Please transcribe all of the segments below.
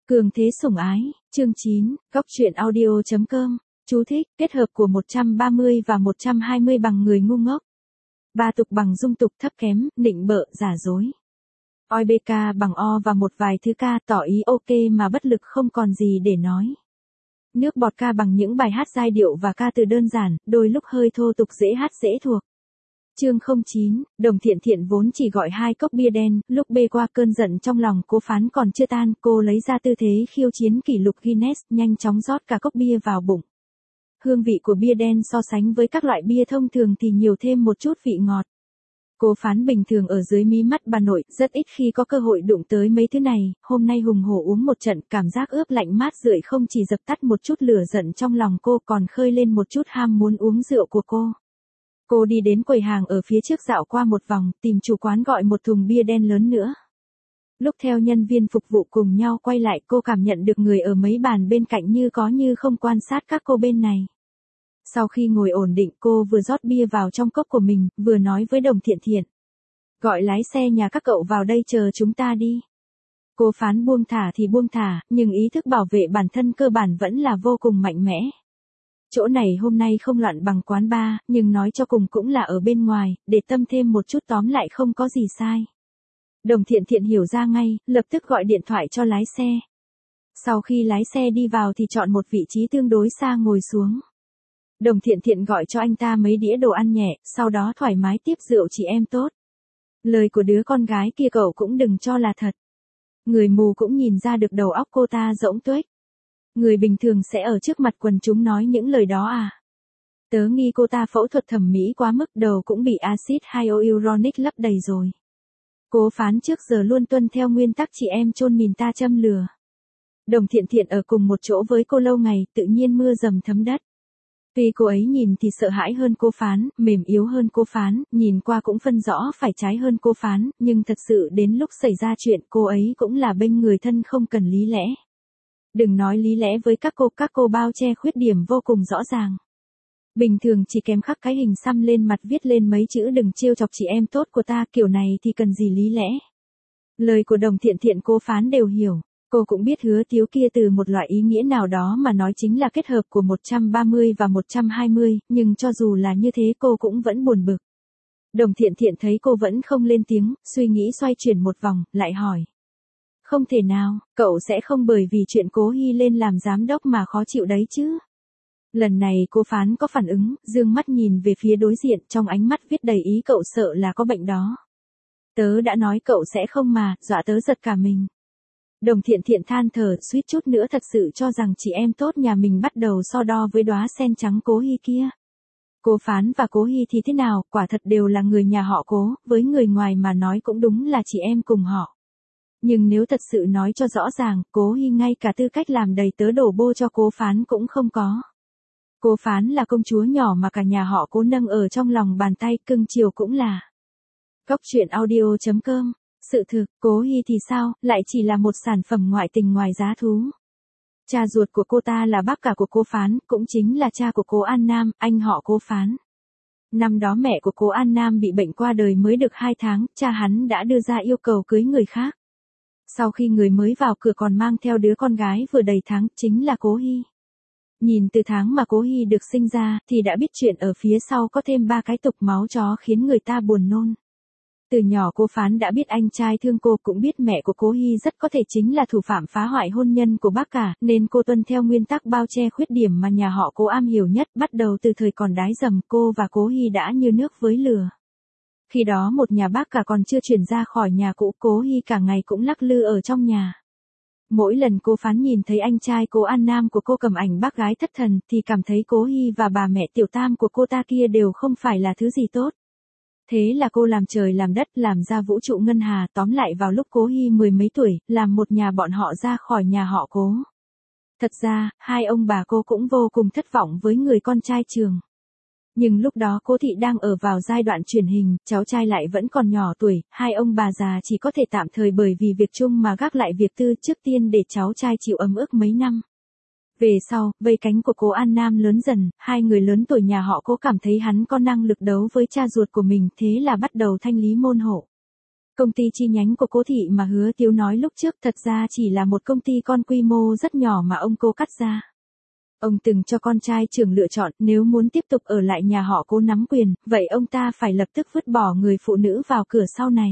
Cường thế sủng ái, chương 9, góc truyện audio.com, chú thích, kết hợp của 130 và 120 bằng người ngu ngốc. Ba tục bằng dung tục thấp kém, nịnh bợ, giả dối. Oi bk bằng o và một vài thứ ca tỏ ý ok mà bất lực không còn gì để nói. Nước bọt ca bằng những bài hát giai điệu và ca từ đơn giản, đôi lúc hơi thô tục dễ hát dễ thuộc. Chương 09, Đồng Thiện Thiện vốn chỉ gọi 2 cốc bia đen, lúc bê qua cơn giận trong lòng cô Phán còn chưa tan, cô lấy ra tư thế khiêu chiến kỷ lục Guinness, nhanh chóng rót cả cốc bia vào bụng. Hương vị của bia đen so sánh với các loại bia thông thường thì nhiều thêm một chút vị ngọt. Cô Phán bình thường ở dưới mí mắt bà nội, rất ít khi có cơ hội đụng tới mấy thứ này, hôm nay hùng hổ uống một trận, cảm giác ướp lạnh mát rượi không chỉ dập tắt một chút lửa giận trong lòng cô còn khơi lên một chút ham muốn uống rượu của cô. Cô đi đến quầy hàng ở phía trước dạo qua một vòng, tìm chủ quán gọi một thùng bia đen lớn nữa. Lúc theo nhân viên phục vụ cùng nhau quay lại cô cảm nhận được người ở mấy bàn bên cạnh như có như không quan sát các cô bên này. Sau khi ngồi ổn định cô vừa rót bia vào trong cốc của mình, vừa nói với Đồng Thiện Thiện. Gọi lái xe nhà các cậu vào đây chờ chúng ta đi. Cô Phán buông thả thì buông thả, nhưng ý thức bảo vệ bản thân cơ bản vẫn là vô cùng mạnh mẽ. Chỗ này hôm nay không loạn bằng quán bar, nhưng nói cho cùng cũng là ở bên ngoài, để tâm thêm một chút tóm lại không có gì sai. Đồng Thiện Thiện hiểu ra ngay, lập tức gọi điện thoại cho lái xe. Sau khi lái xe đi vào thì chọn một vị trí tương đối xa ngồi xuống. Đồng Thiện Thiện gọi cho anh ta mấy đĩa đồ ăn nhẹ, sau đó thoải mái tiếp rượu chị em tốt. Lời của đứa con gái kia cậu cũng đừng cho là thật. Người mù cũng nhìn ra được đầu óc cô ta rỗng tuếch. Người bình thường sẽ ở trước mặt quần chúng nói những lời đó à? Tớ nghi cô ta phẫu thuật thẩm mỹ quá mức, đầu cũng bị axit hyaluronic lấp đầy rồi. Cô Phán trước giờ luôn tuân theo nguyên tắc chị em chôn mìn ta châm lửa. Đồng Thiện Thiện ở cùng một chỗ với cô lâu ngày, tự nhiên mưa dầm thấm đất. Tuy cô ấy nhìn thì sợ hãi hơn cô Phán, mềm yếu hơn cô Phán, nhìn qua cũng phân rõ phải trái hơn cô Phán, nhưng thật sự đến lúc xảy ra chuyện cô ấy cũng là bênh người thân không cần lý lẽ. Đừng nói lý lẽ với các cô bao che khuyết điểm vô cùng rõ ràng. Bình thường chỉ kèm khắc cái hình xăm lên mặt viết lên mấy chữ đừng trêu chọc chị em tốt của ta, kiểu này thì cần gì lý lẽ. Lời của Đồng Thiện Thiện cô Phán đều hiểu. Cô cũng biết hứa thiếu kia từ một loại ý nghĩa nào đó mà nói chính là kết hợp của 130 và 120, nhưng cho dù là như thế cô cũng vẫn buồn bực. Đồng Thiện Thiện thấy cô vẫn không lên tiếng, suy nghĩ xoay chuyển một vòng, lại hỏi. Không thể nào, cậu sẽ không bởi vì chuyện Cố Hy lên làm giám đốc mà khó chịu đấy chứ. Lần này cô Phán có phản ứng, dương mắt nhìn về phía đối diện, trong ánh mắt viết đầy ý cậu sợ là có bệnh đó. Tớ đã nói cậu sẽ không mà, dọa tớ giật cả mình. Đồng Thiện Thiện than thở, suýt chút nữa thật sự cho rằng chị em tốt nhà mình bắt đầu so đo với đóa sen trắng Cố Hy kia. Cô Phán và Cố Hy thì thế nào, quả thật đều là người nhà họ Cố, với người ngoài mà nói cũng đúng là chị em cùng họ. Nhưng nếu thật sự nói cho rõ ràng, Cố Hy ngay cả tư cách làm đầy tớ đổ bô cho cô Phán cũng không có. Cô Phán là công chúa nhỏ mà cả nhà họ Cố nâng ở trong lòng bàn tay, cưng chiều cũng là. Góc truyện audio.com. Sự thực, Cố Hy thì sao, lại chỉ là một sản phẩm ngoại tình ngoài giá thú. Cha ruột của cô ta là bác cả của cô Phán, cũng chính là cha của cô An Nam, anh họ cô Phán. Năm đó mẹ của cô An Nam bị bệnh qua đời mới được 2 tháng, cha hắn đã đưa ra yêu cầu cưới người khác. Sau khi người mới vào cửa còn mang theo đứa con gái vừa đầy tháng, chính là Cố Hy. Nhìn từ tháng mà Cố Hy được sinh ra, thì đã biết chuyện ở phía sau có thêm 3 cái tục máu chó khiến người ta buồn nôn. Từ nhỏ cô Phán đã biết anh trai thương cô, cũng biết mẹ của Cố Hy rất có thể chính là thủ phạm phá hoại hôn nhân của bác cả, nên cô tuân theo nguyên tắc bao che khuyết điểm mà nhà họ Cố am hiểu nhất. Bắt đầu từ thời còn đái dầm, cô và Cố Hy đã như nước với lửa. Khi đó một nhà bác cả còn chưa chuyển ra khỏi nhà cũ, Cố Hy cả ngày cũng lắc lư ở trong nhà. Mỗi lần cô Phán nhìn thấy anh trai cô An Nam của cô cầm ảnh bác gái thất thần, thì cảm thấy Cố Hy và bà mẹ tiểu tam của cô ta kia đều không phải là thứ gì tốt. Thế là cô làm trời làm đất, làm ra vũ trụ ngân hà, tóm lại vào lúc Cố Hy 10 mấy tuổi, làm một nhà bọn họ ra khỏi nhà họ Cố. Thật ra, hai ông bà cô cũng vô cùng thất vọng với người con trai trường. Nhưng lúc đó Cố thị đang ở vào giai đoạn truyền hình, cháu trai lại vẫn còn nhỏ tuổi, hai ông bà già chỉ có thể tạm thời bởi vì việc chung mà gác lại việc tư, trước tiên để cháu trai chịu ấm ức mấy năm. Về sau, vây cánh của cô An Nam lớn dần, hai người lớn tuổi nhà họ Cố cảm thấy hắn có năng lực đấu với cha ruột của mình, thế là bắt đầu thanh lý môn hộ. Công ty chi nhánh của cố thị mà Hứa Tiếu nói lúc trước thật ra chỉ là một công ty con quy mô rất nhỏ mà ông Cố cắt ra. Ông từng cho con trai trưởng lựa chọn nếu muốn tiếp tục ở lại nhà họ Cố nắm quyền, vậy ông ta phải lập tức vứt bỏ người phụ nữ vào cửa sau này.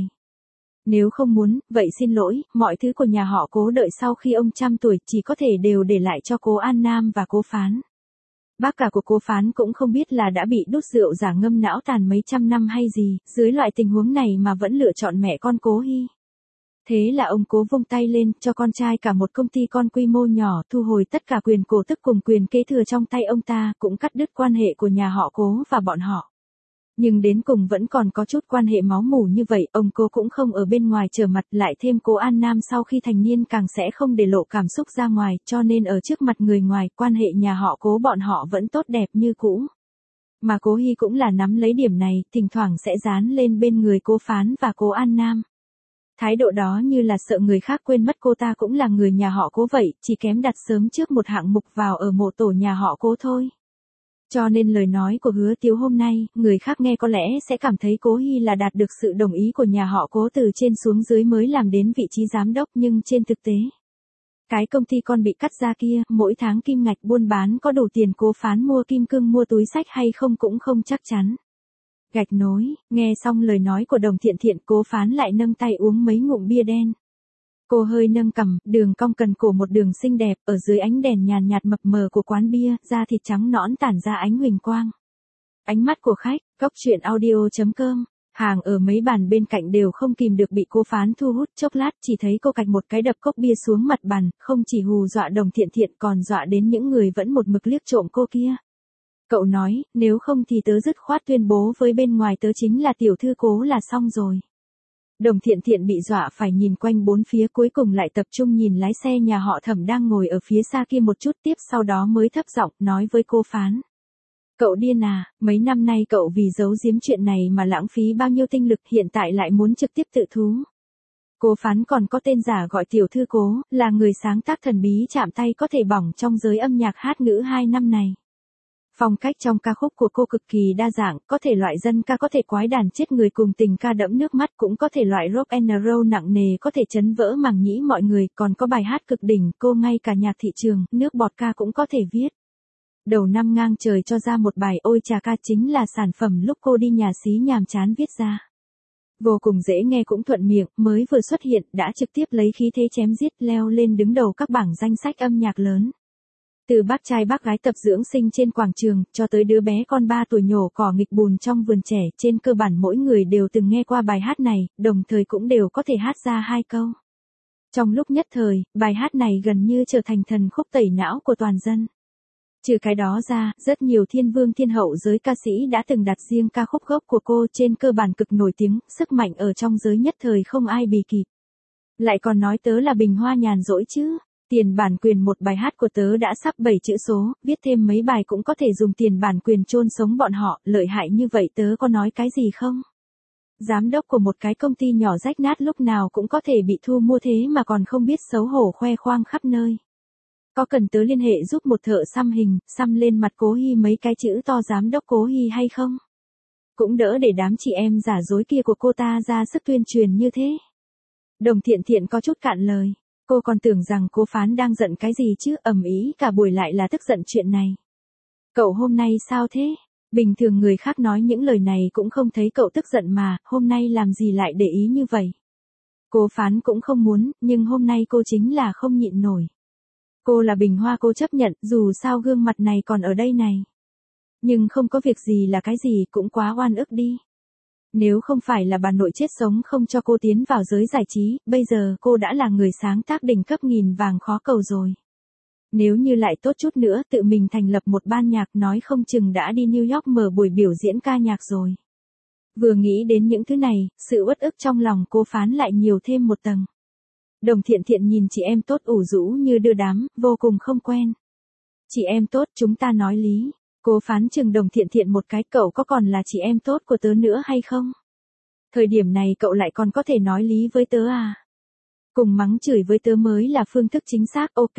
Nếu không muốn, vậy xin lỗi, mọi thứ của nhà họ Cố đợi sau khi ông trăm tuổi chỉ có thể đều để lại cho Cố An Nam và Cố Phán. Bác cả của Cố Phán cũng không biết là đã bị đút rượu giả ngâm não tàn mấy trăm năm hay gì, dưới loại tình huống này mà vẫn lựa chọn mẹ con Cố Hy. Thế là ông Cố vung tay lên, cho con trai cả một công ty con quy mô nhỏ, thu hồi tất cả quyền cổ tức cùng quyền kế thừa trong tay ông ta, cũng cắt đứt quan hệ của nhà họ Cố và bọn họ. Nhưng đến cùng vẫn còn có chút quan hệ máu mủ như vậy, ông Cố cũng không ở bên ngoài trở mặt, lại thêm Cố An Nam sau khi thành niên càng sẽ không để lộ cảm xúc ra ngoài, cho nên ở trước mặt người ngoài, quan hệ nhà họ Cố bọn họ vẫn tốt đẹp như cũ. Mà Cố Hy cũng là nắm lấy điểm này, thỉnh thoảng sẽ dán lên bên người Cố Phán và Cố An Nam. Thái độ đó như là sợ người khác quên mất cô ta cũng là người nhà họ Cố vậy, chỉ kém đặt sớm trước một hạng mục vào ở mộ tổ nhà họ Cố thôi. Cho nên lời nói của Hứa Tiếu hôm nay, người khác nghe có lẽ sẽ cảm thấy Cố Hy là đạt được sự đồng ý của nhà họ Cố từ trên xuống dưới mới làm đến vị trí giám đốc, nhưng trên thực tế, cái công ty con bị cắt ra kia, mỗi tháng kim ngạch buôn bán có đủ tiền Cố Phán mua kim cương mua túi xách hay không cũng không chắc chắn. Gạch nối, nghe xong lời nói của Đồng Thiện Thiện, Cố Phán lại nâng tay uống mấy ngụm bia đen. Cô hơi nâng cằm, đường cong cần cổ một đường xinh đẹp, ở dưới ánh đèn nhàn nhạt mập mờ của quán bia, da thịt trắng nõn tản ra ánh huỳnh quang. Ánh mắt của khách, goctruyện.audio.com, hàng ở mấy bàn bên cạnh đều không kìm được bị Cố Phán thu hút, chốc lát chỉ thấy cô cạch một cái đập cốc bia xuống mặt bàn, không chỉ hù dọa Đồng Thiện Thiện còn dọa đến những người vẫn một mực liếc trộm cô kia. Cậu nói, nếu không thì tớ dứt khoát tuyên bố với bên ngoài tớ chính là tiểu thư Cố là xong rồi. Đồng Thiện Thiện bị dọa phải nhìn quanh bốn phía, cuối cùng lại tập trung nhìn lái xe nhà họ Thẩm đang ngồi ở phía xa kia một chút, tiếp sau đó mới thấp giọng nói với Cố Phán. Cậu điên à, mấy năm nay cậu vì giấu giếm chuyện này mà lãng phí bao nhiêu tinh lực, hiện tại lại muốn trực tiếp tự thú. Cố Phán còn có tên giả gọi tiểu thư Cố, là người sáng tác thần bí chạm tay có thể bỏng trong giới âm nhạc hát ngữ 2 năm này. Phong cách trong ca khúc của cô cực kỳ đa dạng, có thể loại dân ca, có thể quái đàn chết người cùng tình ca đẫm nước mắt, cũng có thể loại rock and roll nặng nề có thể chấn vỡ màng nhĩ mọi người, còn có bài hát cực đỉnh, cô ngay cả nhạc thị trường, nước bọt ca cũng có thể viết. Đầu năm ngang trời cho ra một bài Ôi Trà Ca chính là sản phẩm lúc cô đi nhà xí nhàm chán viết ra. Vô cùng dễ nghe cũng thuận miệng, mới vừa xuất hiện, đã trực tiếp lấy khí thế chém giết leo lên đứng đầu các bảng danh sách âm nhạc lớn. Từ bác trai bác gái tập dưỡng sinh trên quảng trường, cho tới đứa bé con 3 tuổi nhổ cỏ nghịch bùn trong vườn trẻ, trên cơ bản mỗi người đều từng nghe qua bài hát này, đồng thời cũng đều có thể hát ra 2 câu. Trong lúc nhất thời, bài hát này gần như trở thành thần khúc tẩy não của toàn dân. Trừ cái đó ra, rất nhiều thiên vương thiên hậu giới ca sĩ đã từng đặt riêng ca khúc gốc của cô, trên cơ bản cực nổi tiếng, sức mạnh ở trong giới nhất thời không ai bì kịp. Lại còn nói tớ là bình hoa nhàn rỗi chứ. Tiền bản quyền một bài hát của tớ đã sắp 7 chữ số, viết thêm mấy bài cũng có thể dùng tiền bản quyền chôn sống bọn họ, lợi hại như vậy tớ có nói cái gì không? Giám đốc của một cái công ty nhỏ rách nát lúc nào cũng có thể bị thu mua thế mà còn không biết xấu hổ khoe khoang khắp nơi. Có cần tớ liên hệ giúp một thợ xăm hình, xăm lên mặt Cố Hy mấy cái chữ to giám đốc Cố Hy hay không? Cũng đỡ để đám chị em giả dối kia của cô ta ra sức tuyên truyền như thế. Đồng Thiện Thiện có chút cạn lời. Cô còn tưởng rằng Cố Phán đang giận cái gì chứ, ầm ĩ cả buổi lại là tức giận chuyện này. Cậu hôm nay sao thế? Bình thường người khác nói những lời này cũng không thấy cậu tức giận mà, hôm nay làm gì lại để ý như vậy? Cố Phán cũng không muốn, nhưng hôm nay cô chính là không nhịn nổi. Cô là bình hoa cô chấp nhận, dù sao gương mặt này còn ở đây này. Nhưng không có việc gì là cái gì, cũng quá oan ức đi. Nếu không phải là bà nội chết sống không cho cô tiến vào giới giải trí, bây giờ cô đã là người sáng tác đỉnh cấp nghìn vàng khó cầu rồi. Nếu như lại tốt chút nữa tự mình thành lập một ban nhạc, nói không chừng đã đi New York mở buổi biểu diễn ca nhạc rồi. Vừa nghĩ đến những thứ này, sự uất ức trong lòng Cố Phán lại nhiều thêm một tầng. Đồng Thiện Thiện nhìn chị em tốt ủ rũ như đưa đám, vô cùng không quen. Chị em tốt, chúng ta nói lý. Cố Phán chừng Đồng Thiện Thiện một cái, cậu có còn là chị em tốt của tớ nữa hay không? Thời điểm này cậu lại còn có thể nói lý với tớ à? Cùng mắng chửi với tớ mới là phương thức chính xác, ok.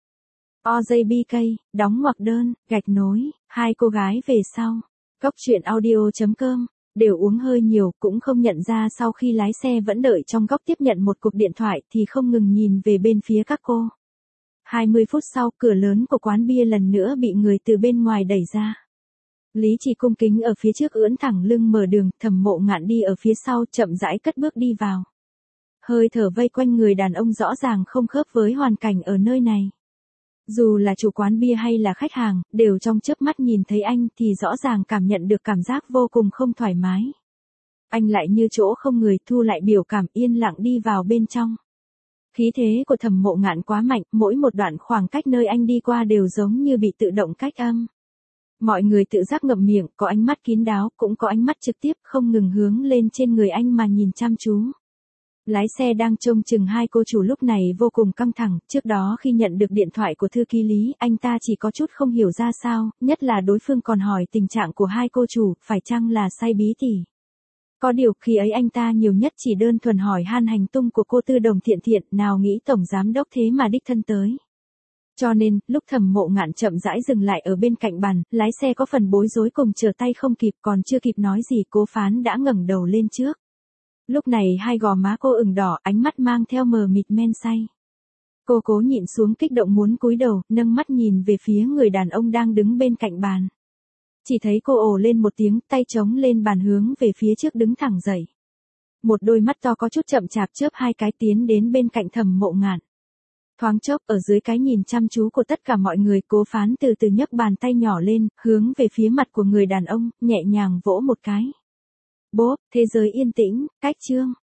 OJBK, đóng ngoặc đơn, gạch nối, 2 cô gái về sau. Goctruyện.audio.com đều uống hơi nhiều, cũng không nhận ra sau khi lái xe vẫn đợi trong góc tiếp nhận một cuộc điện thoại thì không ngừng nhìn về bên phía các cô. 20 phút sau, cửa lớn của quán bia lần nữa bị người từ bên ngoài đẩy ra. Lý Chỉ cung kính ở phía trước ưỡn thẳng lưng mở đường, Thẩm Mộ Ngạn đi ở phía sau chậm rãi cất bước đi vào. Hơi thở vây quanh người đàn ông rõ ràng không khớp với hoàn cảnh ở nơi này. Dù là chủ quán bia hay là khách hàng, đều trong chớp mắt nhìn thấy anh thì rõ ràng cảm nhận được cảm giác vô cùng không thoải mái. Anh lại như chỗ không người, thu lại biểu cảm, yên lặng đi vào bên trong. Khí thế của Thẩm Mộ Ngạn quá mạnh, mỗi một đoạn khoảng cách nơi anh đi qua đều giống như bị tự động cách âm. Mọi người tự giác ngậm miệng, có ánh mắt kín đáo, cũng có ánh mắt trực tiếp không ngừng hướng lên trên người anh mà nhìn chăm chú. Lái xe đang trông chừng hai cô chủ lúc này vô cùng căng thẳng, trước đó khi nhận được điện thoại của thư ký Lý, anh ta chỉ có chút không hiểu ra sao, nhất là đối phương còn hỏi tình trạng của hai cô chủ, phải chăng là say bí tỉ. Có điều khi ấy anh ta nhiều nhất chỉ đơn thuần hỏi han hành tung của cô Tư Đồng Thiện Thiện, nào nghĩ tổng giám đốc thế mà đích thân tới. Cho nên, lúc Thẩm Mộ Ngạn chậm rãi dừng lại ở bên cạnh bàn, lái xe có phần bối rối cùng trở tay không kịp, còn chưa kịp nói gì Cố Phán đã ngẩng đầu lên trước. Lúc này hai gò má cô ửng đỏ, ánh mắt mang theo mờ mịt men say. Cô cố nhịn xuống kích động muốn cúi đầu, nâng mắt nhìn về phía người đàn ông đang đứng bên cạnh bàn. Chỉ thấy cô ồ lên một tiếng, tay chống lên bàn hướng về phía trước đứng thẳng dậy. Một đôi mắt to có chút chậm chạp chớp hai cái tiến đến bên cạnh Thẩm Mộ Ngạn. Thoáng chốc ở dưới cái nhìn chăm chú của tất cả mọi người, Cố Phán từ từ nhấc bàn tay nhỏ lên, hướng về phía mặt của người đàn ông, nhẹ nhàng vỗ một cái. Bốp, thế giới yên tĩnh, cách chương.